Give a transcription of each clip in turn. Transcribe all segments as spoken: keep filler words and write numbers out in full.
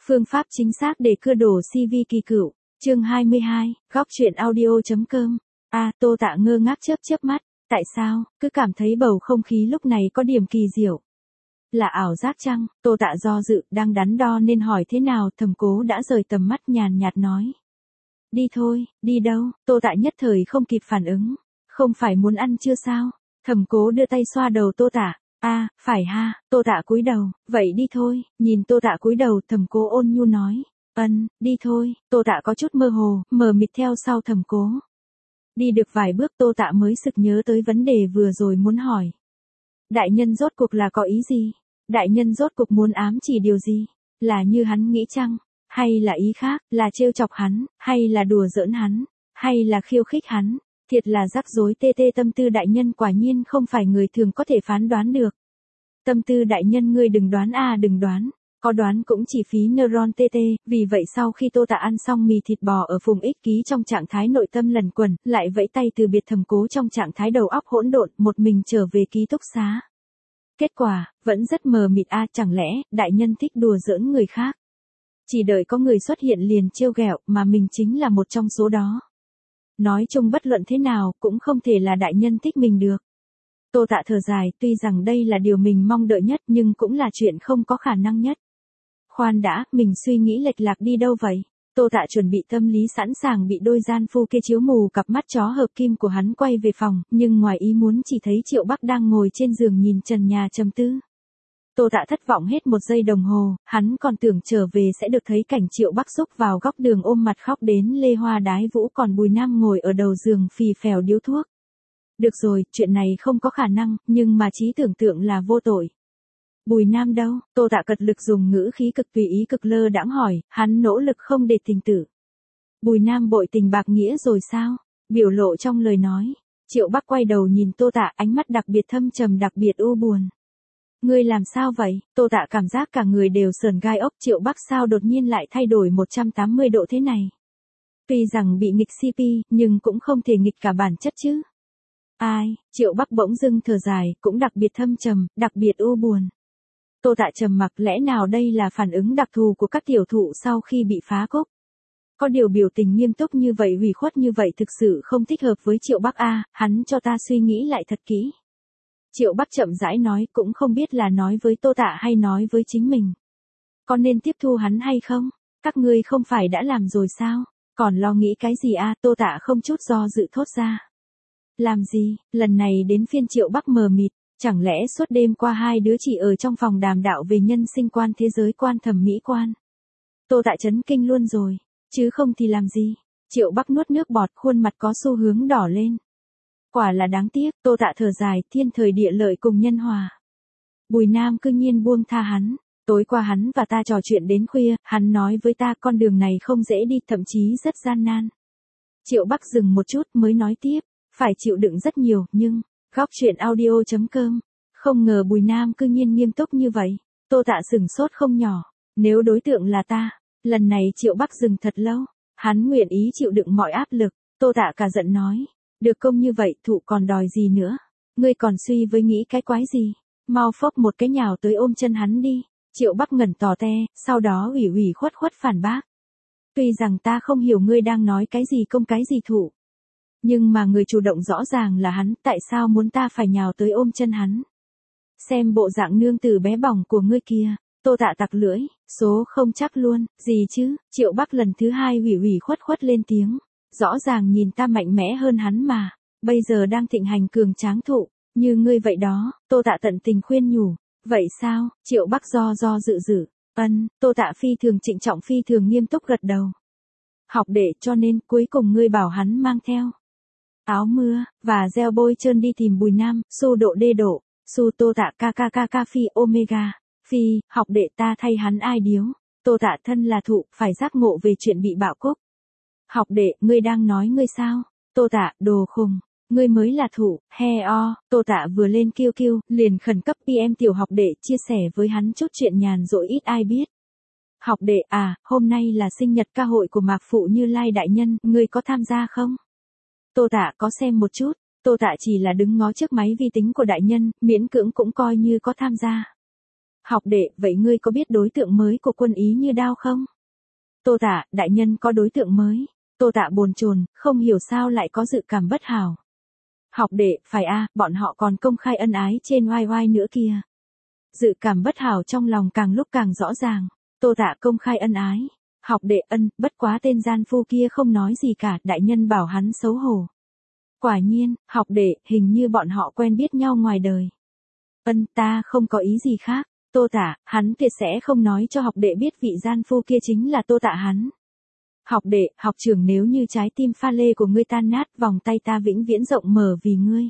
Phương pháp chính xác để cưa đổ xê vê kỳ cựu. Chương hai mươi hai, góc truyện audio.com. A, Tô Tạ ngơ ngác chớp chớp mắt, tại sao, cứ cảm thấy bầu không khí lúc này có điểm kỳ diệu. Là ảo giác chăng? Tô Tạ do dự, đang đắn đo nên hỏi thế nào, Thẩm Cố đã rời tầm mắt nhàn nhạt nói. Đi thôi, đi đâu? Tô Tạ nhất thời không kịp phản ứng. Không phải muốn ăn chưa sao? Thẩm Cố đưa tay xoa đầu Tô Tạ. A, à, phải ha, Tô Tạ cúi đầu, vậy đi thôi. Nhìn Tô Tạ cúi đầu, Thẩm Cố ôn nhu nói. Ân, đi thôi. Tô Tạ có chút mơ hồ, mờ mịt theo sau Thẩm Cố. Đi được vài bước Tô Tạ mới sực nhớ tới vấn đề vừa rồi muốn hỏi. Đại nhân rốt cuộc là có ý gì? Đại nhân rốt cuộc muốn ám chỉ điều gì? Là như hắn nghĩ chăng? Hay là ý khác, là trêu chọc hắn, hay là đùa giỡn hắn, hay là khiêu khích hắn? Thiệt là rắc rối tê tê, tâm tư đại nhân quả nhiên không phải người thường có thể phán đoán được. Tâm tư đại nhân ngươi đừng đoán a à, đừng đoán. Có đoán cũng chỉ phí neuron tê tê, vì vậy sau khi Tô Tạ ăn xong mì thịt bò ở Phùng Ích Ký trong trạng thái nội tâm lẩn quẩn, lại vẫy tay từ biệt Thẩm Cố trong trạng thái đầu óc hỗn độn, một mình trở về ký túc xá. Kết quả, vẫn rất mờ mịt a à, chẳng lẽ, đại nhân thích đùa giỡn người khác. Chỉ đợi có người xuất hiện liền trêu ghẹo, mà mình chính là một trong số đó. Nói chung bất luận thế nào, cũng không thể là đại nhân thích mình được. Tô Tạ thở dài, tuy rằng đây là điều mình mong đợi nhất nhưng cũng là chuyện không có khả năng nhất. Khoan đã, mình suy nghĩ lệch lạc đi đâu vậy? Tô Tạ chuẩn bị tâm lý sẵn sàng bị đôi gian phu kia chiếu mù cặp mắt chó hợp kim của hắn quay về phòng, nhưng ngoài ý muốn chỉ thấy Triệu Bắc đang ngồi trên giường nhìn trần nhà trầm tư. Tô Tạ thất vọng hết một giây đồng hồ, hắn còn tưởng trở về sẽ được thấy cảnh Triệu Bắc xúc vào góc đường ôm mặt khóc đến lê hoa đái vũ, còn Bùi Nam ngồi ở đầu giường phì phèo điếu thuốc. Được rồi, chuyện này không có khả năng, nhưng mà trí tưởng tượng là vô tội. Bùi Nam đâu? Tô Tạ cật lực dùng ngữ khí cực tùy ý cực lơ đãng hỏi, hắn nỗ lực không để tình tử. Bùi Nam bội tình bạc nghĩa rồi sao? Biểu lộ trong lời nói. Triệu Bắc quay đầu nhìn Tô Tạ, ánh mắt đặc biệt thâm trầm, đặc biệt u buồn. Ngươi làm sao vậy? Tô Tạ cảm giác cả người đều sờn gai ốc. Triệu Bắc sao đột nhiên lại thay đổi một trăm tám mươi độ thế này? Tuy rằng bị nghịch xê pê, nhưng cũng không thể nghịch cả bản chất chứ. Ai? Triệu Bắc bỗng dưng thở dài, cũng đặc biệt thâm trầm, đặc biệt u buồn. Tô Tạ trầm mặc, lẽ nào đây là phản ứng đặc thù của các tiểu thụ sau khi bị phá cốc? Có điều biểu tình nghiêm túc như vậy, ủy khuất như vậy thực sự không thích hợp với Triệu Bắc a, hắn cho ta suy nghĩ lại thật kỹ. Triệu Bắc chậm rãi nói, cũng không biết là nói với Tô Tạ hay nói với chính mình. Có nên tiếp thu hắn hay không? Các ngươi không phải đã làm rồi sao? Còn lo nghĩ cái gì a? Tô Tạ không chút do dự thốt ra. Làm gì? Lần này đến phiên Triệu Bắc mờ mịt. Chẳng lẽ suốt đêm qua hai đứa chỉ ở trong phòng đàm đạo về nhân sinh quan, thế giới quan, thẩm mỹ quan? Tô Tạ chấn kinh luôn rồi, chứ không thì làm gì? Triệu Bắc nuốt nước bọt, khuôn mặt có xu hướng đỏ lên. Quả là đáng tiếc. Tô Tạ thở dài, thiên thời địa lợi cùng nhân hòa. Bùi Nam cư nhiên buông tha hắn. Tối qua hắn và ta trò chuyện đến khuya, hắn nói với ta con đường này không dễ đi, thậm chí rất gian nan. Triệu Bắc dừng một chút mới nói tiếp, phải chịu đựng rất nhiều, nhưng... Góc truyện audio.com. Không ngờ Bùi Nam cư nhiên nghiêm túc như vậy. Tô Tạ sửng sốt không nhỏ. Nếu đối tượng là ta, lần này Triệu Bắc dừng thật lâu. Hắn nguyện ý chịu đựng mọi áp lực. Tô Tạ cả giận nói. Được công như vậy, thụ còn đòi gì nữa? Ngươi còn suy với nghĩ cái quái gì? Mau phốc một cái nhào tới ôm chân hắn đi. Triệu Bắc ngẩn tò te, sau đó ủy ủy khuất khuất phản bác. Tuy rằng ta không hiểu ngươi đang nói cái gì công cái gì thụ. Nhưng mà người chủ động rõ ràng là hắn, tại sao muốn ta phải nhào tới ôm chân hắn? Xem bộ dạng nương tử bé bỏng của ngươi kia. Tô Tạ tặc lưỡi, số không chắc luôn, gì chứ? Triệu Bắc lần thứ hai ủy ủy khuất khuất lên tiếng. Rõ ràng nhìn ta mạnh mẽ hơn hắn mà, bây giờ đang thịnh hành cường tráng thụ, như ngươi vậy đó. Tô Tạ tận tình khuyên nhủ. Vậy sao? Triệu Bắc do do dự dự. Ân, Tô Tạ phi thường trịnh trọng, phi thường nghiêm túc gật đầu. Học đệ, cho nên cuối cùng ngươi bảo hắn mang theo áo mưa, và gel bôi trơn đi tìm Bùi Nam, su độ đê độ, su Tô Tạ ca ca ca ca phi omega, phi, học đệ ta thay hắn ai điếu. Tô Tạ thân là thụ, phải giác ngộ về chuyện bị bạo cúc. Học đệ, ngươi đang nói ngươi sao? Tô Tạ, đồ khùng, ngươi mới là thụ, he o. Tô Tạ vừa lên kêu kêu, liền khẩn cấp pê em tiểu học đệ chia sẻ với hắn chút chuyện nhàn rỗi ít ai biết. Học đệ à, hôm nay là sinh nhật ca hội của Mạc Phụ Như Lai đại nhân, ngươi có tham gia không? Tô Tạ có xem một chút. Tô Tạ chỉ là đứng ngó trước máy vi tính của đại nhân, miễn cưỡng cũng coi như có tham gia. Học đệ, vậy ngươi có biết đối tượng mới của Quân Ý Như Đao không? Tô Tạ, đại nhân có đối tượng mới. Tô Tạ bồn chồn, không hiểu sao lại có dự cảm bất hảo. Học đệ, phải a, bọn họ còn công khai ân ái trên oai oai nữa kìa. Dự cảm bất hảo trong lòng càng lúc càng rõ ràng. Tô Tạ công khai ân ái. Học đệ ân, bất quá tên gian phu kia không nói gì cả, đại nhân bảo hắn xấu hổ. Quả nhiên, học đệ, hình như bọn họ quen biết nhau ngoài đời. Ân, ta không có ý gì khác. Tô Tạ, hắn tuyệt sẽ không nói cho học đệ biết vị gian phu kia chính là Tô Tạ hắn. Học đệ, học trưởng, nếu như trái tim pha lê của ngươi tan nát, vòng tay ta vĩnh viễn rộng mở vì ngươi.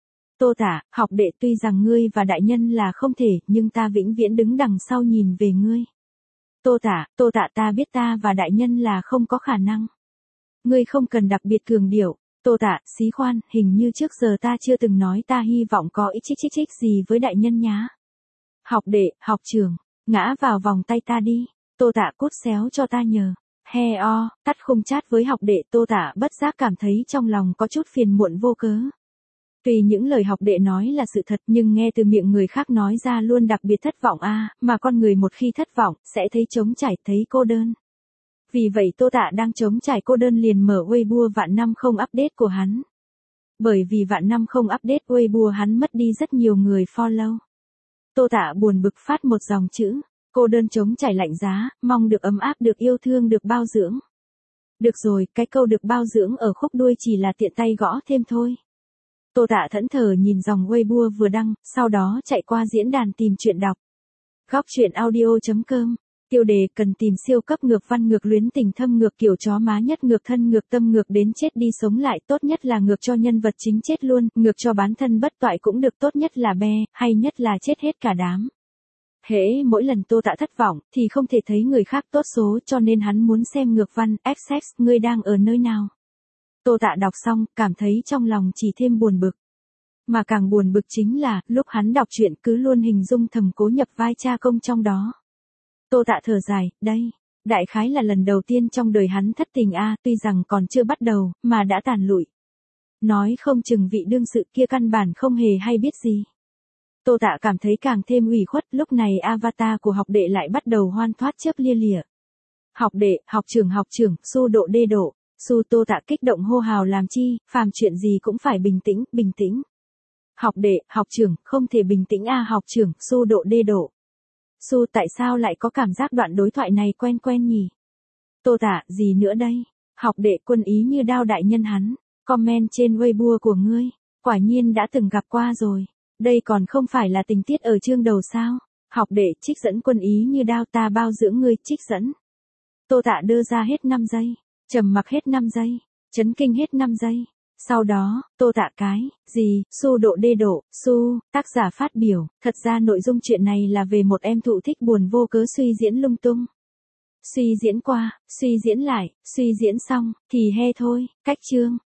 Tô Tạ, học đệ, tuy rằng ngươi và đại nhân là không thể, nhưng ta vĩnh viễn đứng đằng sau nhìn về ngươi. Tô Tạ, Tô Tạ, ta biết ta và đại nhân là không có khả năng. Ngươi không cần đặc biệt cường điệu. Tô Tạ, xí khoan, hình như trước giờ ta chưa từng nói ta hy vọng có ít chích chích chích gì với đại nhân nhá. Học đệ, học trưởng, ngã vào vòng tay ta đi. Tô Tạ, cút xéo cho ta nhờ. He o, tắt khung chat với học đệ. Tô Tạ bất giác cảm thấy trong lòng có chút phiền muộn vô cớ. Tuy những lời học đệ nói là sự thật, nhưng nghe từ miệng người khác nói ra luôn đặc biệt thất vọng a, mà con người một khi thất vọng, sẽ thấy trống trải, thấy cô đơn. Vì vậy Tô Tạ đang trống trải cô đơn liền mở Weibo vạn năm không update của hắn. Bởi vì vạn năm không update Weibo hắn mất đi rất nhiều người follow. Tô Tạ buồn bực phát một dòng chữ, cô đơn trống trải lạnh giá, mong được ấm áp, được yêu thương, được bao dưỡng. Được rồi, cái câu được bao dưỡng ở khúc đuôi chỉ là tiện tay gõ thêm thôi. Tô Tạ thẫn thờ nhìn dòng Weibo vừa đăng, sau đó chạy qua diễn đàn tìm truyện đọc. Góc truyện audio chấm com. Tiêu đề cần tìm siêu cấp ngược văn, ngược luyến tình thâm, ngược kiểu chó má nhất, ngược thân, ngược tâm, ngược đến chết đi sống lại, tốt nhất là ngược cho nhân vật chính chết luôn, ngược cho bán thân bất toại cũng được, tốt nhất là be, hay nhất là chết hết cả đám. Hễ mỗi lần Tô Tạ thất vọng, thì không thể thấy người khác tốt số, cho nên hắn muốn xem ngược văn. ích ích, ngươi đang ở nơi nào? Tô Tạ đọc xong, cảm thấy trong lòng chỉ thêm buồn bực. Mà càng buồn bực chính là, lúc hắn đọc truyện cứ luôn hình dung thầm Cố nhập vai cha công trong đó. Tô Tạ thở dài, đây, đại khái là lần đầu tiên trong đời hắn thất tình a, tuy rằng còn chưa bắt đầu, mà đã tàn lụi. Nói không chừng vị đương sự kia căn bản không hề hay biết gì. Tô Tạ cảm thấy càng thêm ủy khuất, lúc này avatar của học đệ lại bắt đầu hoan thoát chớp lia lịa. Học đệ, học trưởng, học trưởng, su độ đê độ, su. Tô Tạ kích động hô hào làm chi, phàm chuyện gì cũng phải bình tĩnh, bình tĩnh. Học đệ, học trưởng, không thể bình tĩnh a, học trưởng, su độ đê độ. Su, tại sao lại có cảm giác đoạn đối thoại này quen quen nhỉ? Tô Tạ, gì nữa đây? Học đệ, Quân Ý Như Đao đại nhân hắn, comment trên Weibo của ngươi, quả nhiên đã từng gặp qua rồi. Đây còn không phải là tình tiết ở chương đầu sao? Học đệ, trích dẫn Quân Ý Như Đao, ta bao dưỡng ngươi, trích dẫn. Tô Tạ đưa ra hết năm giây, trầm mặc hết năm giây, chấn kinh hết năm giây. Sau đó, Tô Tạ cái, gì, su độ đê độ, su, tác giả phát biểu, thật ra nội dung chuyện này là về một em thụ thích buồn vô cớ suy diễn lung tung. Suy diễn qua, suy diễn lại, suy diễn xong, thì he thôi, cách chương.